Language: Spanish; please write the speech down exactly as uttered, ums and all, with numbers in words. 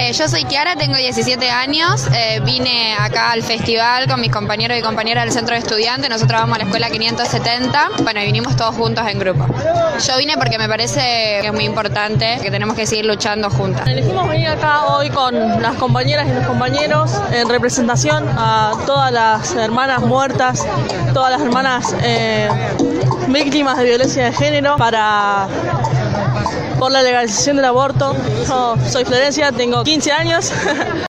Eh, yo soy Kiara, tengo diecisiete años, eh, vine acá al festival con mis compañeros y compañeras del centro de estudiantes, nosotros vamos a la escuela quinientos setenta, bueno, y vinimos todos juntos en grupo. Yo vine porque me parece que es muy importante, que tenemos que seguir luchando juntas. Elegimos venir acá hoy con las compañeras y los compañeros en representación a todas las hermanas muertas, todas las hermanas eh, víctimas de violencia de género, para por la legalización del aborto. Yo soy Florencia, tengo quince años.